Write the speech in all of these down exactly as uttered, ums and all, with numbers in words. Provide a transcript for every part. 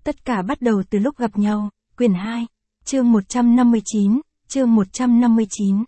Tất cả bắt đầu từ lúc gặp nhau, quyển hai, chương một trăm năm mươi chín, chương một trăm năm mươi chín.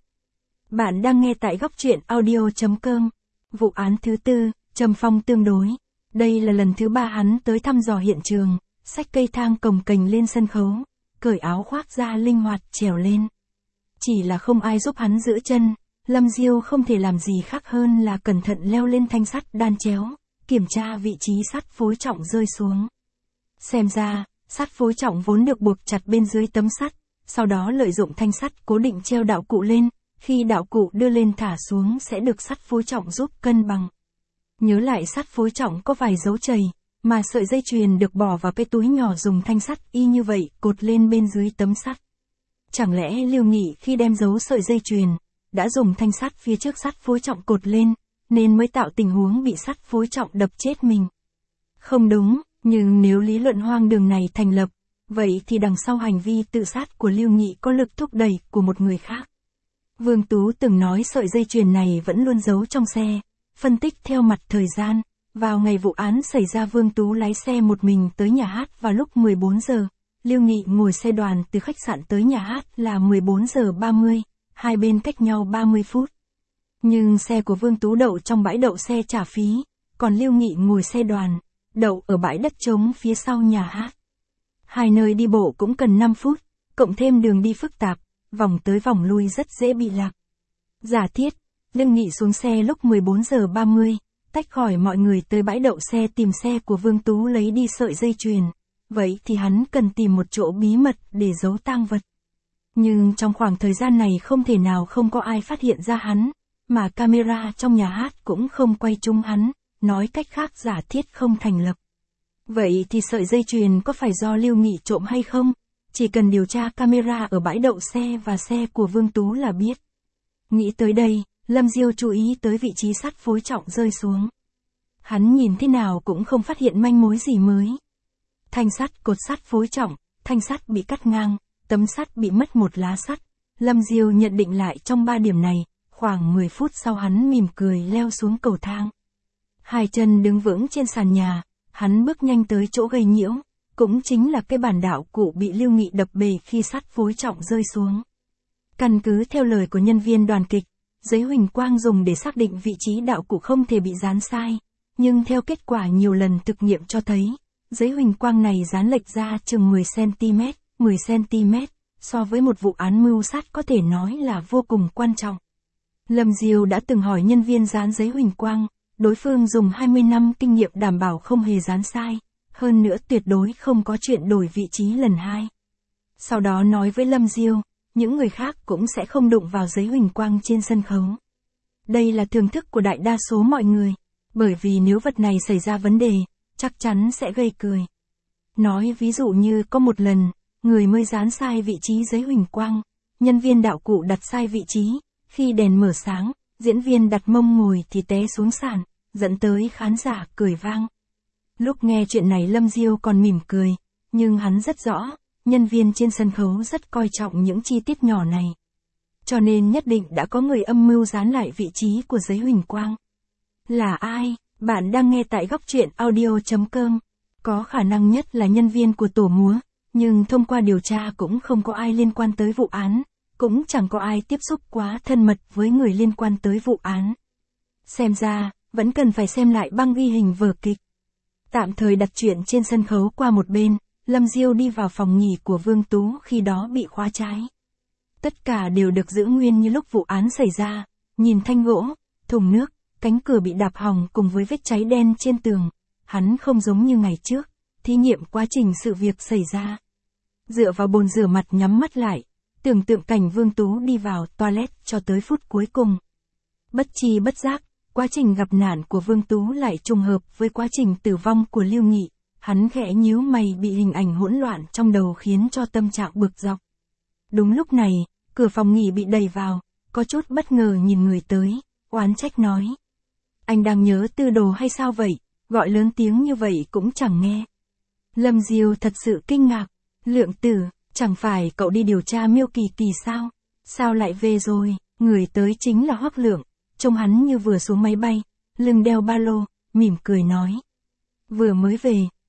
Bạn đang nghe tại góc truyện audio chấm com. Vụ án thứ tư, trầm phong tương đối. Đây là lần thứ ba hắn tới thăm dò hiện trường, xách cây thang cồng kềnh lên sân khấu, cởi áo khoác ra linh hoạt trèo lên. Chỉ là không ai giúp hắn giữ chân, Lâm Diêu không thể làm gì khác hơn là cẩn thận leo lên thanh sắt đan chéo, kiểm tra vị trí sắt phối trọng rơi xuống. Xem ra, sắt phối trọng vốn được buộc chặt bên dưới tấm sắt, sau đó lợi dụng thanh sắt cố định treo đạo cụ lên, khi đạo cụ đưa lên thả xuống sẽ được sắt phối trọng giúp cân bằng. Nhớ lại sắt phối trọng có vài dấu chày, mà sợi dây chuyền được bỏ vào cái túi nhỏ dùng thanh sắt y như vậy cột lên bên dưới tấm sắt. Chẳng lẽ Lưu Nghị khi đem giấu sợi dây chuyền, đã dùng thanh sắt phía trước sắt phối trọng cột lên, nên mới tạo tình huống bị sắt phối trọng đập chết mình? Không đúng, nhưng nếu lý luận hoang đường này thành lập, vậy thì đằng sau hành vi tự sát của Lưu Nghị có lực thúc đẩy của một người khác. Vương Tú từng nói sợi dây chuyền này vẫn luôn giấu trong xe. Phân tích theo mặt thời gian, vào ngày vụ án xảy ra Vương Tú lái xe một mình tới nhà hát vào lúc mười bốn giờ, Lưu Nghị ngồi xe đoàn từ khách sạn tới nhà hát là mười bốn giờ ba mươi, hai bên cách nhau ba mươi phút. Nhưng xe của Vương Tú đậu trong bãi đậu xe trả phí, còn Lưu Nghị ngồi xe đoàn, đậu ở bãi đất trống phía sau nhà hát. Hai nơi đi bộ cũng cần năm phút, cộng thêm đường đi phức tạp, vòng tới vòng lui rất dễ bị lạc. Giả thiết, Lưu Nghị xuống xe lúc mười bốn giờ ba mươi, tách khỏi mọi người tới bãi đậu xe tìm xe của Vương Tú lấy đi sợi dây chuyền. Vậy thì hắn cần tìm một chỗ bí mật để giấu tang vật. Nhưng trong khoảng thời gian này không thể nào không có ai phát hiện ra hắn, mà camera trong nhà hát cũng không quay trúng hắn, nói cách khác giả thiết không thành lập. Vậy thì sợi dây chuyền có phải do Lưu Nghị trộm hay không? Chỉ cần điều tra camera ở bãi đậu xe và xe của Vương Tú là biết. Nghĩ tới đây, Lâm Diêu chú ý tới vị trí sắt phối trọng rơi xuống. Hắn nhìn thế nào cũng không phát hiện manh mối gì mới. Thanh sắt cột sắt phối trọng, thanh sắt bị cắt ngang, tấm sắt bị mất một lá sắt. Lâm Diêu nhận định lại trong ba điểm này, khoảng mười phút sau hắn mỉm cười leo xuống cầu thang. Hai chân đứng vững trên sàn nhà, hắn bước nhanh tới chỗ gây nhiễu, cũng chính là cái bản đạo cụ bị Lưu Nghị đập bể khi sắt phối trọng rơi xuống. Căn cứ theo lời của nhân viên đoàn kịch, giấy huỳnh quang dùng để xác định vị trí đạo cụ không thể bị dán sai, nhưng theo kết quả nhiều lần thực nghiệm cho thấy, giấy huỳnh quang này dán lệch ra chừng mười xăng-ti-mét, mười xăng-ti-mét, so với một vụ án mưu sát có thể nói là vô cùng quan trọng. Lâm Diêu đã từng hỏi nhân viên dán giấy huỳnh quang, đối phương dùng hai mươi năm kinh nghiệm đảm bảo không hề dán sai, hơn nữa tuyệt đối không có chuyện đổi vị trí lần hai. Sau đó nói với Lâm Diêu, những người khác cũng sẽ không đụng vào giấy huỳnh quang trên sân khấu. Đây là thưởng thức của đại đa số mọi người, bởi vì nếu vật này xảy ra vấn đề, chắc chắn sẽ gây cười. Nói ví dụ như có một lần, người mới dán sai vị trí giấy huỳnh quang, nhân viên đạo cụ đặt sai vị trí, khi đèn mở sáng, diễn viên đặt mông ngồi thì té xuống sàn, dẫn tới khán giả cười vang. Lúc nghe chuyện này Lâm Diêu còn mỉm cười, nhưng hắn rất rõ, nhân viên trên sân khấu rất coi trọng những chi tiết nhỏ này. Cho nên nhất định đã có người âm mưu dán lại vị trí của giấy huỳnh quang. Là ai? Bạn đang nghe tại góc truyện audio chấm com. Có khả năng nhất là nhân viên của tổ múa, nhưng thông qua điều tra cũng không có ai liên quan tới vụ án, cũng chẳng có ai tiếp xúc quá thân mật với người liên quan tới vụ án. Xem ra, vẫn cần phải xem lại băng ghi hình vở kịch. Tạm thời đặt chuyện trên sân khấu qua một bên, Lâm Diêu đi vào phòng nghỉ của Vương Tú khi đó bị khóa trái. Tất cả đều được giữ nguyên như lúc vụ án xảy ra, nhìn thanh gỗ, thùng nước, cánh cửa bị đạp hỏng cùng với vết cháy đen trên tường, hắn không giống như ngày trước, thí nghiệm quá trình sự việc xảy ra. Dựa vào bồn rửa mặt nhắm mắt lại, tưởng tượng cảnh Vương Tú đi vào toilet cho tới phút cuối cùng. Bất tri bất giác, quá trình gặp nạn của Vương Tú lại trùng hợp với quá trình tử vong của Lưu Nghị, hắn khẽ nhíu mày bị hình ảnh hỗn loạn trong đầu khiến cho tâm trạng bực dọc. Đúng lúc này, cửa phòng nghỉ bị đẩy vào, có chút bất ngờ nhìn người tới, oán trách nói. Anh đang nhớ Tư Đồ hay sao vậy, gọi lớn tiếng như vậy cũng chẳng nghe. Lâm Diêu thật sự kinh ngạc, Lượng Tử, chẳng phải cậu đi điều tra Miêu Kỳ Kỳ sao, sao lại về rồi? Người tới chính là Hoắc Lượng, trông hắn như vừa xuống máy bay, lưng đeo ba lô, mỉm cười nói. Vừa mới về,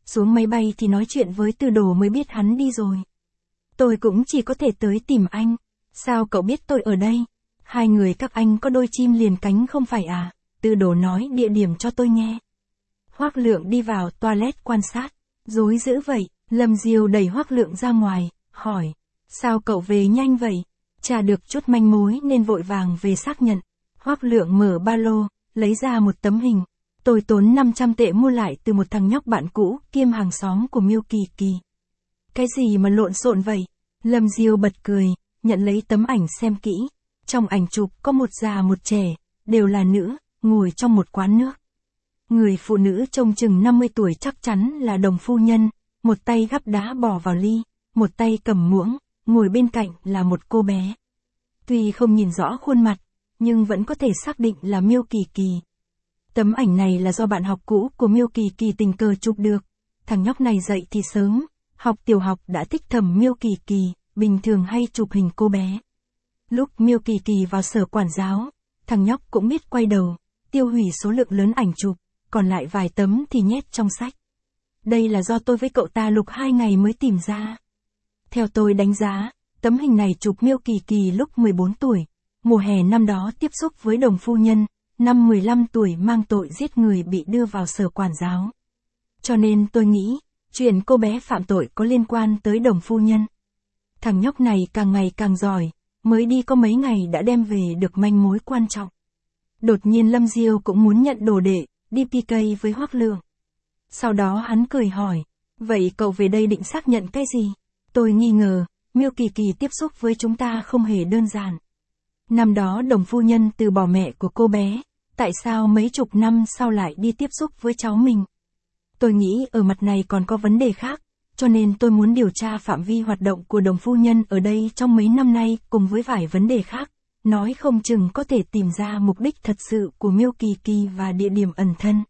xuống máy bay thì nói chuyện với Tư Đồ mới biết hắn đi rồi. Tôi cũng chỉ có thể tới tìm anh. Sao cậu biết tôi ở đây? Hai người các anh có đôi chim liền cánh không phải à? Tư Đồ nói địa điểm cho tôi nghe. Hoắc Lượng đi vào toilet quan sát. Rối dữ vậy, Lâm Diêu đẩy Hoắc Lượng ra ngoài, hỏi. Sao cậu về nhanh vậy? Tra được chút manh mối nên vội vàng về xác nhận. Hoắc Lượng mở ba lô, lấy ra một tấm hình. Tôi tốn năm trăm tệ mua lại từ một thằng nhóc bạn cũ, kiêm hàng xóm của Miêu Kỳ Kỳ. Cái gì mà lộn xộn vậy? Lâm Diêu bật cười, nhận lấy tấm ảnh xem kỹ. Trong ảnh chụp có một già một trẻ, đều là nữ, ngồi trong một quán nước. Người phụ nữ trông chừng năm mươi tuổi chắc chắn là đồng phu nhân, một tay gắp đá bỏ vào ly, một tay cầm muỗng, ngồi bên cạnh là một cô bé. Tuy không nhìn rõ khuôn mặt, nhưng vẫn có thể xác định là Miêu Kỳ Kỳ. Tấm ảnh này là do bạn học cũ của Miêu Kỳ Kỳ tình cờ chụp được. Thằng nhóc này dậy thì sớm, học tiểu học đã thích thầm Miêu Kỳ Kỳ, bình thường hay chụp hình cô bé. Lúc Miêu Kỳ Kỳ vào sở quản giáo, thằng nhóc cũng biết quay đầu, tiêu hủy số lượng lớn ảnh chụp, còn lại vài tấm thì nhét trong sách. Đây là do tôi với cậu ta lục hai ngày mới tìm ra. Theo tôi đánh giá, tấm hình này chụp Miêu Kỳ Kỳ lúc mười bốn tuổi, mùa hè năm đó tiếp xúc với đồng phu nhân, năm mười lăm tuổi mang tội giết người bị đưa vào sở quản giáo. Cho nên tôi nghĩ, chuyện cô bé phạm tội có liên quan tới đồng phu nhân. Thằng nhóc này càng ngày càng giỏi, mới đi có mấy ngày đã đem về được manh mối quan trọng. Đột nhiên Lâm Diêu cũng muốn nhận đồ đệ, đi pê ca với Hoắc Lượng. Sau đó hắn cười hỏi, vậy cậu về đây định xác nhận cái gì? Tôi nghi ngờ, Miêu Kỳ Kỳ tiếp xúc với chúng ta không hề đơn giản. Năm đó đồng phu nhân từ bỏ mẹ của cô bé, tại sao mấy chục năm sau lại đi tiếp xúc với cháu mình? Tôi nghĩ ở mặt này còn có vấn đề khác, cho nên tôi muốn điều tra phạm vi hoạt động của đồng phu nhân ở đây trong mấy năm nay cùng với vài vấn đề khác, nói không chừng có thể tìm ra mục đích thật sự của Miêu Kỳ Kỳ và địa điểm ẩn thân.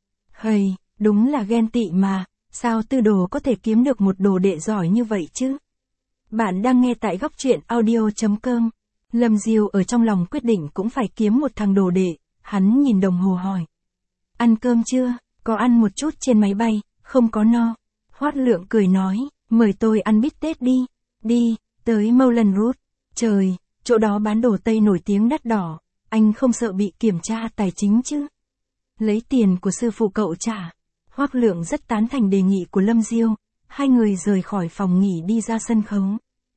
Hây, đúng là ghen tị mà, sao Tư Đồ có thể kiếm được một đồ đệ giỏi như vậy chứ? Bạn đang nghe tại góc truyện audio chấm com. Lâm Diêu ở trong lòng quyết định cũng phải kiếm một thằng đồ đệ, hắn nhìn đồng hồ hỏi. Ăn cơm chưa? Có ăn một chút trên máy bay, không có no. Hoắc Lượng cười nói, mời tôi ăn bít tết đi. Đi, tới Moulin Rouge. Trời, chỗ đó bán đồ Tây nổi tiếng đắt đỏ, anh không sợ bị kiểm tra tài chính chứ? Lấy tiền của sư phụ cậu trả. Hoắc Lượng rất tán thành đề nghị của Lâm Diêu, hai người rời khỏi phòng nghỉ đi ra sân khấu.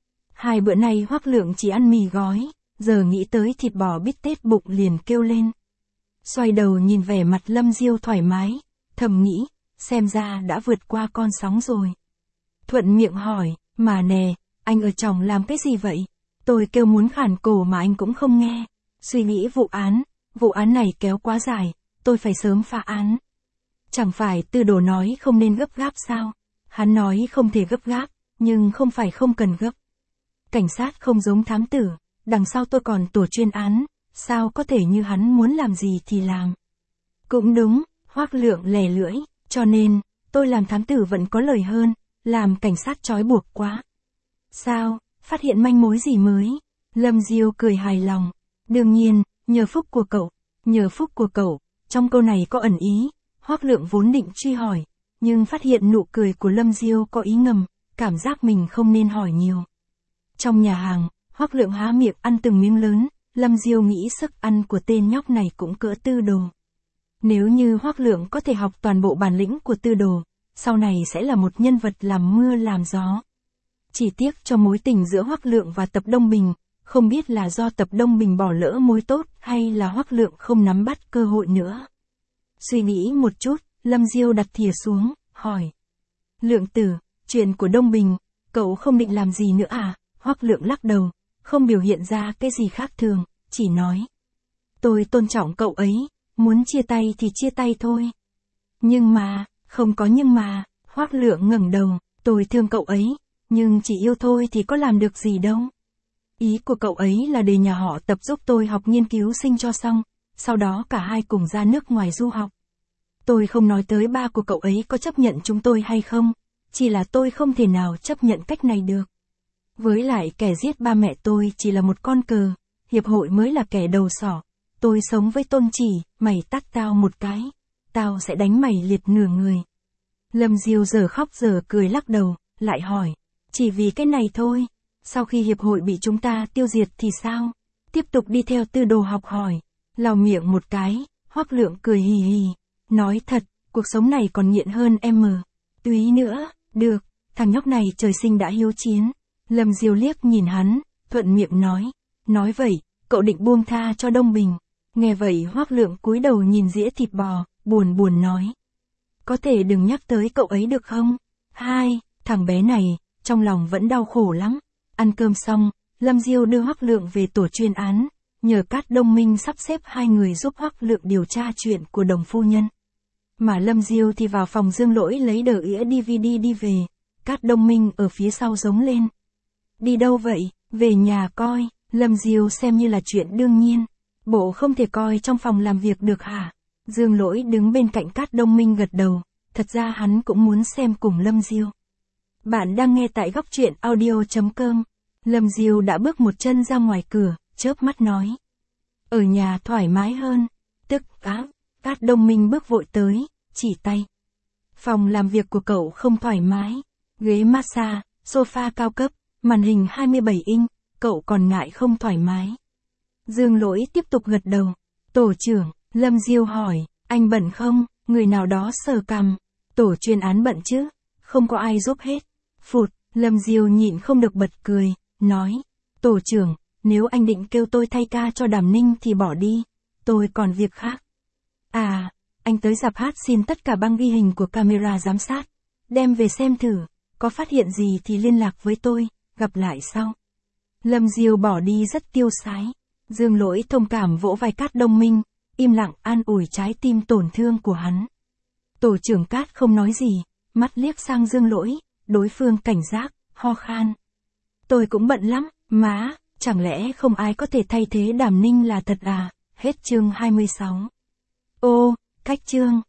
Hai bữa nay Hoắc Lượng chỉ ăn mì gói, giờ nghĩ tới thịt bò bít tết bụng liền kêu lên. Xoay đầu nhìn vẻ mặt Lâm Diêu thoải mái, thầm nghĩ, xem ra đã vượt qua con sóng rồi. Thuận miệng hỏi, mà nè, anh ở trong làm cái gì vậy? Tôi kêu muốn khản cổ mà anh cũng không nghe. Suy nghĩ vụ án, vụ án này kéo quá dài, tôi phải sớm phá án. Chẳng phải Tư Đồ nói không nên gấp gáp sao? Hắn nói không thể gấp gáp, nhưng không phải không cần gấp. Cảnh sát không giống thám tử, đằng sau tôi còn tổ chuyên án, sao có thể như hắn muốn làm gì thì làm. Cũng đúng, Hoắc Lượng lè lưỡi, cho nên, tôi làm thám tử vẫn có lời hơn, làm cảnh sát trói buộc quá. Sao, phát hiện manh mối gì mới? Lâm Diêu cười hài lòng. Đương nhiên, nhờ phúc của cậu, nhờ phúc của cậu, trong câu này có ẩn ý. Hoắc Lượng vốn định truy hỏi, nhưng phát hiện nụ cười của Lâm Diêu có ý ngầm, cảm giác mình không nên hỏi nhiều. Trong nhà hàng, Hoắc Lượng há miệng ăn từng miếng lớn, Lâm Diêu nghĩ sức ăn của tên nhóc này cũng cỡ Tư Đồ. Nếu như Hoắc Lượng có thể học toàn bộ bản lĩnh của Tư Đồ, sau này sẽ là một nhân vật làm mưa làm gió. Chỉ tiếc cho mối tình giữa Hoắc Lượng và Tập Đông Bình, không biết là do Tập Đông Bình bỏ lỡ mối tốt hay là Hoắc Lượng không nắm bắt cơ hội nữa. Suy nghĩ một chút, Lâm Diêu đặt thìa xuống, hỏi. Lượng tử, chuyện của Đông Bình, cậu không định làm gì nữa à? Hoắc Lượng lắc đầu, không biểu hiện ra cái gì khác thường, chỉ nói. Tôi tôn trọng cậu ấy, muốn chia tay thì chia tay thôi. Nhưng mà, không có nhưng mà, Hoắc Lượng ngẩng đầu, tôi thương cậu ấy, nhưng chỉ yêu thôi thì có làm được gì đâu. Ý của cậu ấy là để nhà họ Tập giúp tôi học nghiên cứu sinh cho xong, sau đó cả hai cùng ra nước ngoài du học. Tôi không nói tới ba của cậu ấy có chấp nhận chúng tôi hay không, chỉ là tôi không thể nào chấp nhận cách này được. Với lại kẻ giết ba mẹ tôi chỉ là một con cờ, hiệp hội mới là kẻ đầu sỏ. Tôi sống với Tôn Chỉ, mày tát tao một cái, tao sẽ đánh mày liệt nửa người. Lâm Diêu giờ khóc giờ cười lắc đầu, lại hỏi. Chỉ vì cái này thôi. Sau khi hiệp hội bị chúng ta tiêu diệt thì sao? Tiếp tục đi theo tư đồ học hỏi. Lào miệng một cái, Hoắc Lượng cười hì hì. Nói thật, cuộc sống này còn nghiện hơn em mờ. Túy nữa, được, thằng nhóc này trời sinh đã hiếu chiến. Lâm Diêu liếc nhìn hắn, thuận miệng nói. Nói vậy, cậu định buông tha cho Đông Bình. Nghe vậy Hoắc Lượng cúi đầu nhìn dĩa thịt bò, buồn buồn nói. Có thể đừng nhắc tới cậu ấy được không? Hai, thằng bé này, trong lòng vẫn đau khổ lắm. Ăn cơm xong, Lâm Diêu đưa Hoắc Lượng về tổ chuyên án, nhờ Cát Đông Minh sắp xếp hai người giúp Hoắc Lượng điều tra chuyện của Đồng phu nhân. Mà Lâm Diêu thì vào phòng Dương Lỗi lấy đờ ĩa đê vê đê đi về, Cát Đông Minh ở phía sau giống lên. Đi đâu vậy? Về nhà coi. Lâm Diêu xem như là chuyện đương nhiên. Bộ không thể coi trong phòng làm việc được hả? Dương Lỗi đứng bên cạnh Cát Đông Minh gật đầu, thật ra hắn cũng muốn xem cùng Lâm Diêu. Bạn đang nghe tại góc truyện audio chấm com. Lâm Diêu đã bước một chân ra ngoài cửa, chớp mắt nói. Ở nhà thoải mái hơn. Tức á, Cát Đông Minh bước vội tới, chỉ tay. Phòng làm việc của cậu không thoải mái. Ghế massage, sofa cao cấp, màn hình hai mươi bảy inch, cậu còn ngại không thoải mái. Dương Lỗi tiếp tục gật đầu. Tổ trưởng, Lâm Diêu hỏi, anh bận không? Người nào đó sờ cằm. Tổ chuyên án bận chứ? Không có ai giúp hết. Phụt, Lâm Diêu nhịn không được bật cười, nói. Tổ trưởng, nếu anh định kêu tôi thay ca cho Đàm Ninh thì bỏ đi. Tôi còn việc khác. À, anh tới rạp hát xin tất cả băng ghi hình của camera giám sát. Đem về xem thử, có phát hiện gì thì liên lạc với tôi, gặp lại sau. Lâm Diêu bỏ đi rất tiêu sái. Dương Lỗi thông cảm vỗ vai Cát Đông Minh, im lặng an ủi trái tim tổn thương của hắn. Tổ trưởng Cát không nói gì, mắt liếc sang Dương Lỗi, đối phương cảnh giác, ho khan. Tôi cũng bận lắm, má, chẳng lẽ không ai có thể thay thế Đàm Ninh là thật à? Hết chương hai mươi sáu. Ô, cách chương.